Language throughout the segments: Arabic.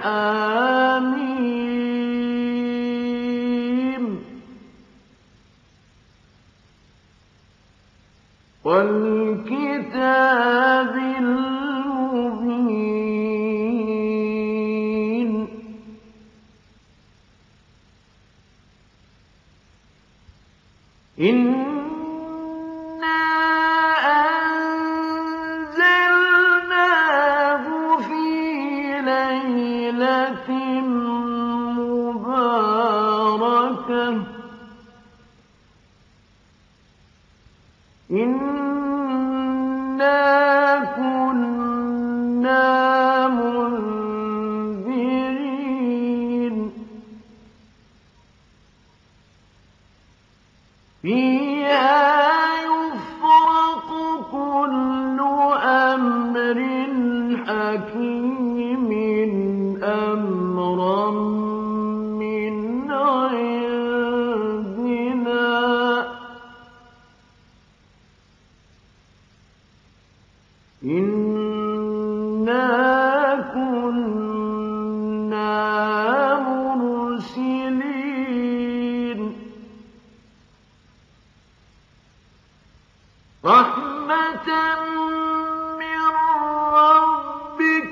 حميم والكتاب المبين إنا أنزلناه في ليلة مباركة إنا كنا منذرين فيها يفرق كل أمر حكيم أمرا من عندنا إنا كنا مرسلين رحمة من ربك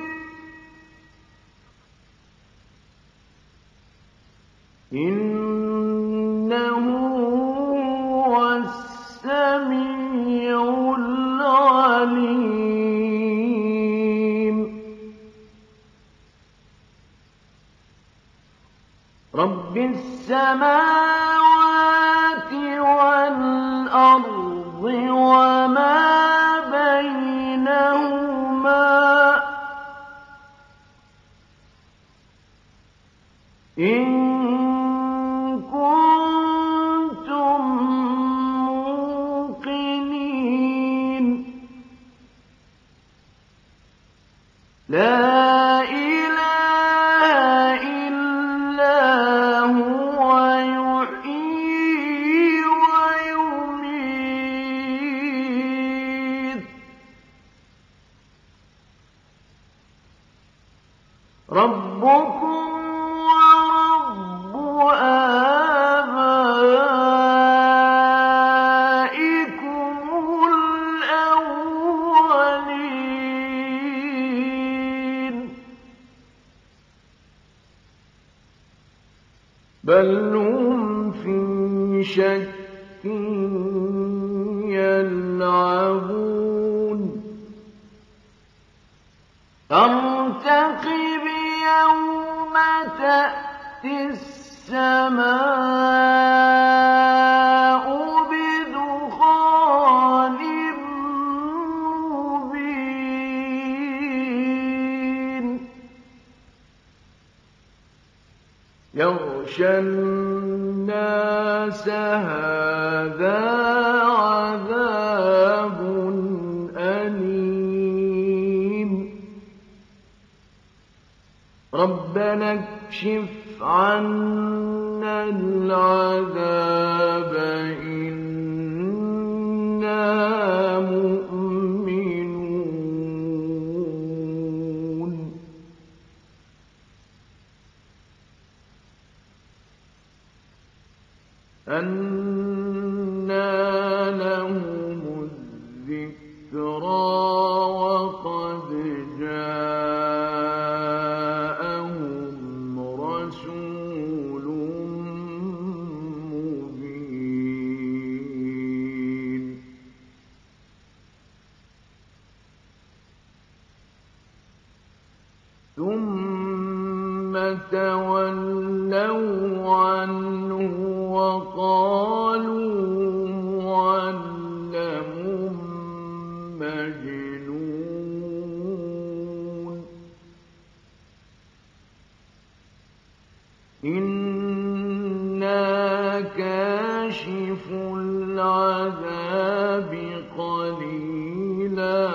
إنه هو السميع العليم رب السماوات والأرض وما بينهما إن كنتم موقنين لا إله إلا هو يحيي ويميت ربكم ورب آبائكم الأولين بل هم في شك يلعبون فارتقب يوم تأتي السماء بدخان مبين يغشى الناس هذا عذاب أليم ربنا اكشف عنا العذاب إنا مؤمنون أنى لهم الذكرى وقد جاءهم رسول مبين ثم تولوا عنه وقالوا معلم مجنون إنا كاشف العذاب قليلا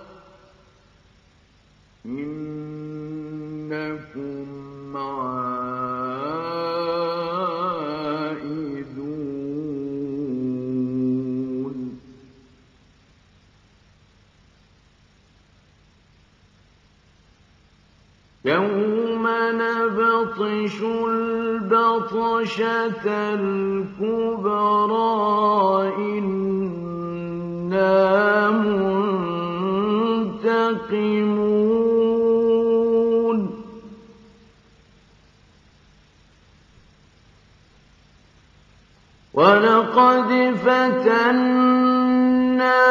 إنكم عائدون يوم نبطش البطشة الكبرى إنا منتقمون ولقد فتنا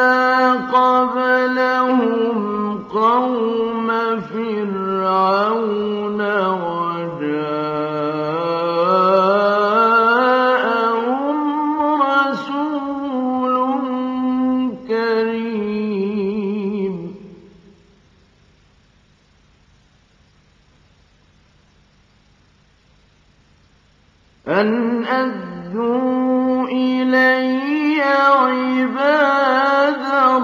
قبلهم قوم فرعون وجاءهم رسول كريم أن أدوا إلي عباد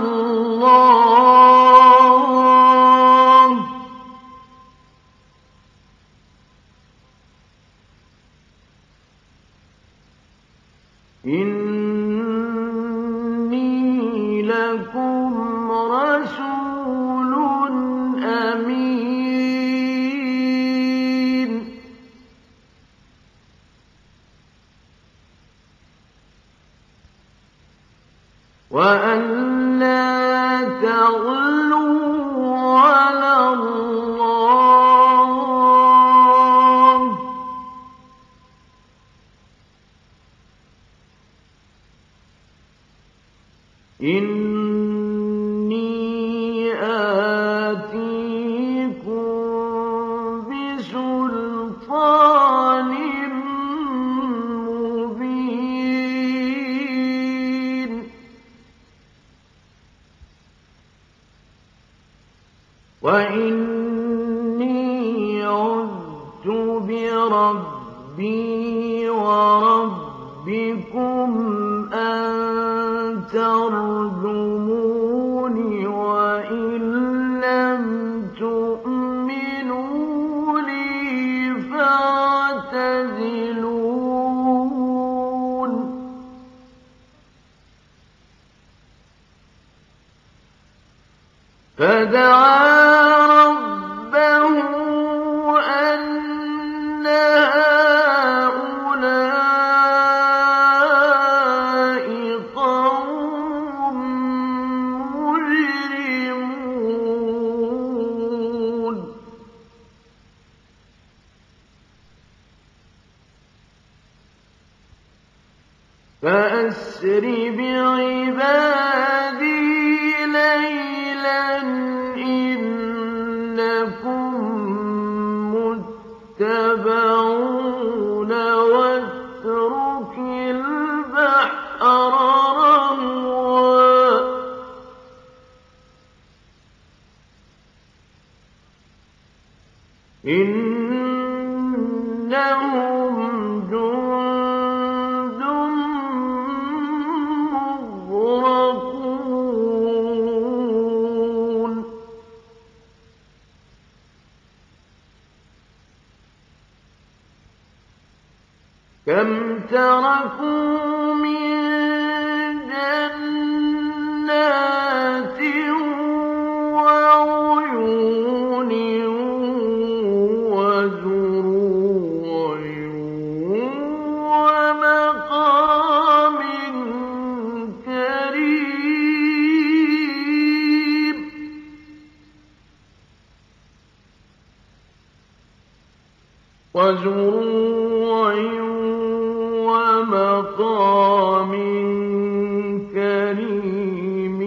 الله إني لكم رسول أمين وأن لا تغلوا على الله إني آتيكم بسلطان مبين وإني عذت بربي وربكم أن ترجموني وإن لم تؤمنوا لي فاعتزلون فدعا ربه أن هؤلاء قوم مجرمون فأسر بعبادي ليلا إنكم متبعون واترك البحر رهوا إنهم جند مغرقون كم تركوا من جنات وعيون وزروع ومقام كريم وزروع ومقام كريم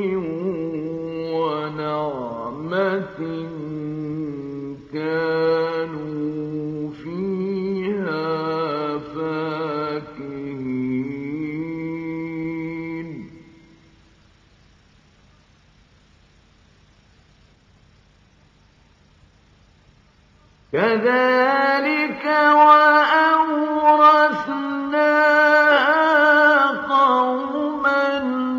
ونعمة كانوا فيها فاكهين كذلك وأورثناها قوما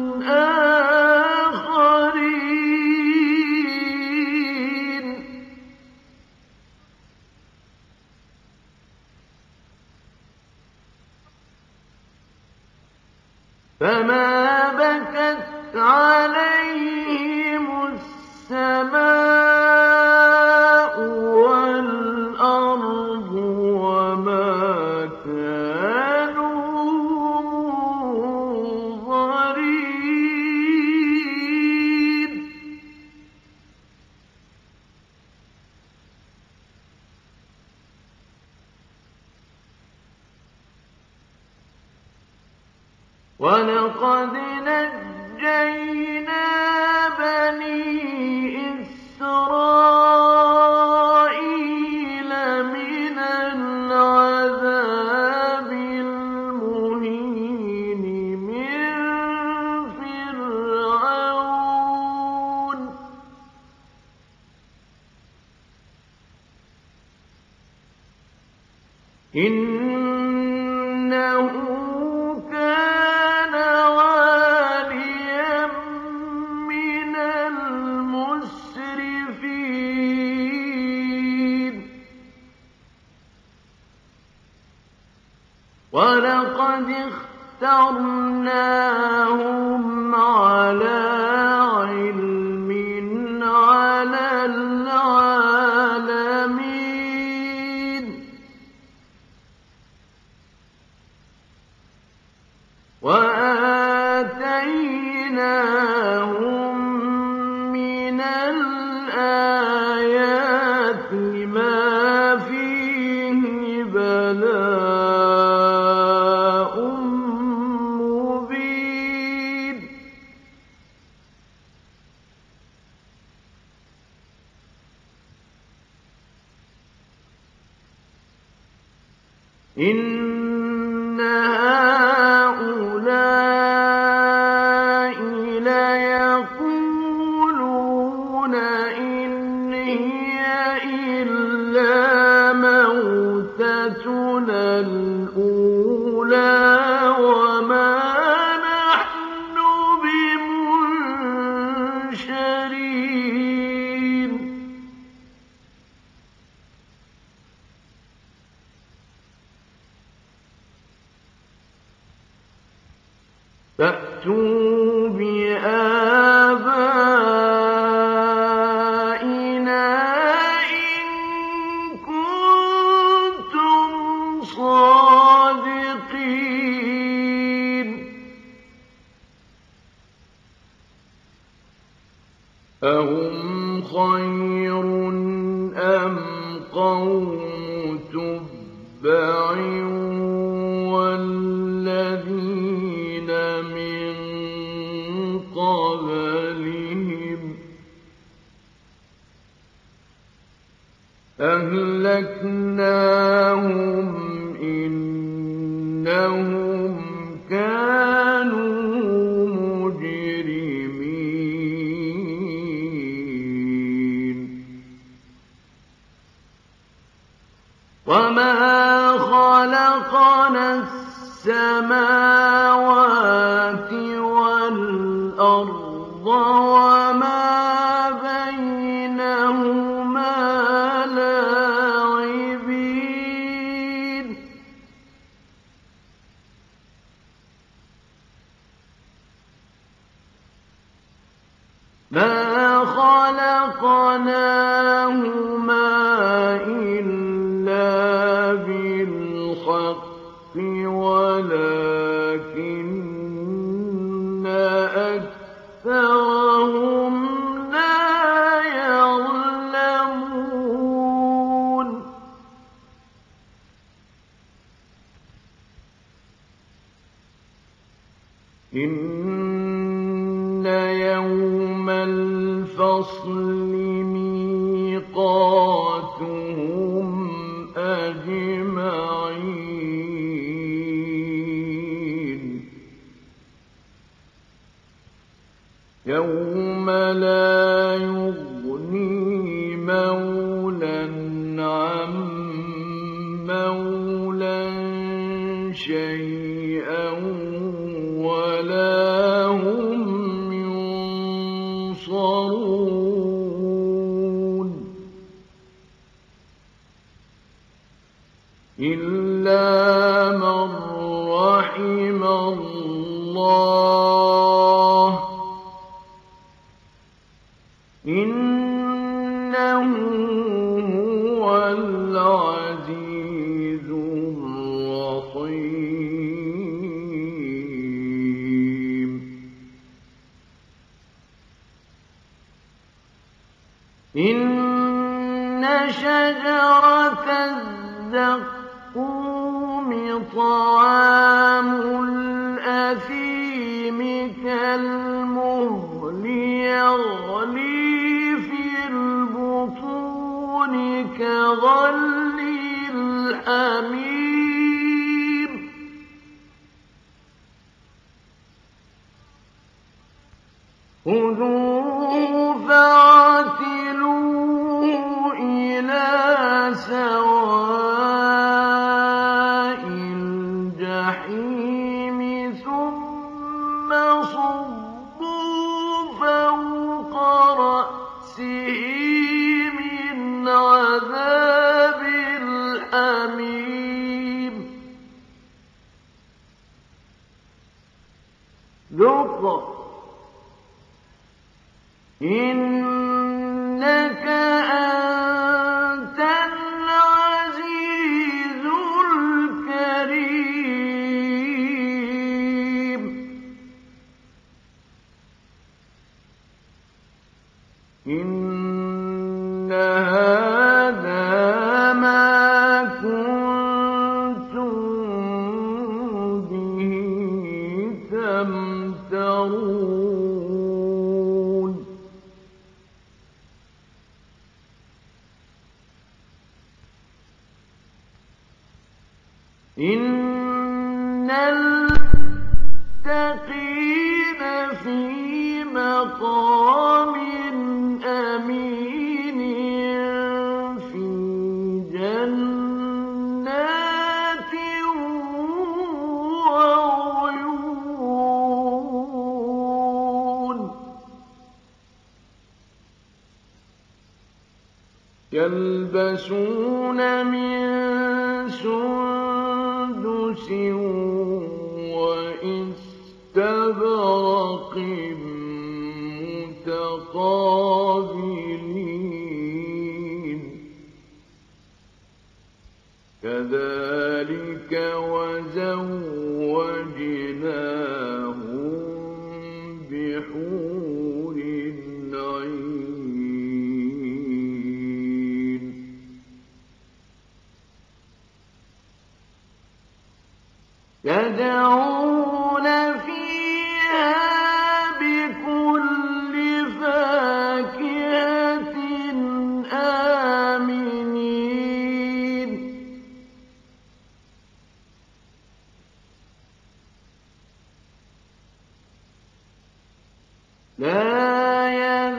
آخرين فما بكت عليهم السماء والأرض وَلَقَدْ نَجَّيْنَا بَنِي إِسْرَائِيلَ مِنَ الْعَذَابِ الْمُهِينِ مِن فِرْعَوْنَ إِنَّهُ كَانَ عَالِيًا مِّنَ الْمُسْرِفِينَ وَلَقَدِ اخْتَرْنَاهُمْ عَلَىٰ عِلْمٍ عَلَى الْعَالَمِينَ وَآتَيْنَاهُم مِّنَ الْآيَاتِ مَا فِيهِ بَلَاءٌ مُّبِينٌ إِنَّ هَٰؤُلَاءِ لَيَقُولُونَ إِنْ هِيَ إِلَّا مَوْتَتُنَا الْأُولَىٰ وَمَا نَحْنُ بِمُنشَرِينَ فَأْتُوا بِآبَائِنَا إِن كُنتُمْ صَادِقِينَ أَهُمْ خَيْرٌ أَمْ قَوْمُ تُبَّعٍ وَالَّذِينَ مِن قَبْلِهِمْ أَهْلَكْنَاهُمْ إِنَّهُمْ كَانُوا مُجْرِمِينَ وَمَا خَلَقْنَا السَّمَاوَاتِ وَالْأَرْضَ وَمَا بَيْنَهُمَا لَاعِبِينَ مَا خَلَقْنَاهُمَا إِلَّا بِالْحَقِّ وَلَٰكِنَّ أَكْثَرَهُمْ لَا يَعْلَمُونَ إِنَّ يَوْمَ الْفَصْلِ مِيقَاتُهُمْ أَجْمَعِينَ يَوْمَ لَا يُغْنِي مَوْلًى عَن مَّوْلًى شَيْئًا وَلَا هُمْ يُنصَرُونَ إِلَّا مَن رَّحِمَ اللَّهُ إِنَّهُ هُوَ الْعَزِيزُ الرَّحِيمُ إِنَّ شَجَرَتَ الزَّقُّومِ طَعَامُ الْأَثِيمِ حميم خذوه فاعتلوه إلى سواء الجحيم ثم صبوا فوق رأسه من عذاب الحميم ذق إنك أنت العزيز الكريم إن هذا ما كنتم به تمترون إن المتقين في مقام أمين في جنات وعيون يلبسون من سندس وإستبرق متقابلين كذلك وزوجناهم بحور عين يدعون فيها بكل فاكهة آمنين لا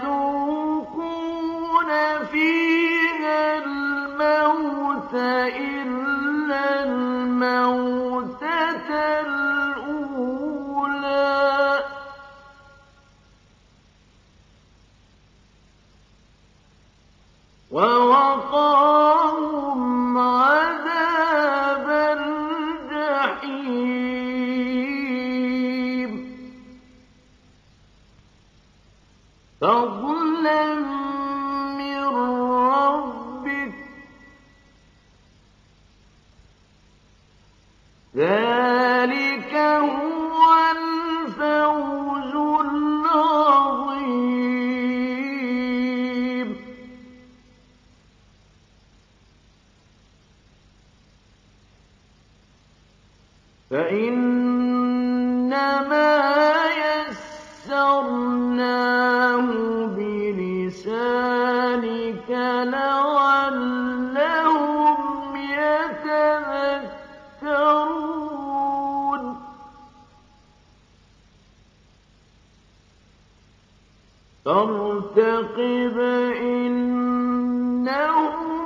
يذوقون فيها الموت إلا الموتة الأولى ووقاهم عذاب الجحيم فضلا من ربك ذلك هو الفوز العظيم فإنما يسرناه بلسانك لعلهم يتذكرون فارتقب إنهم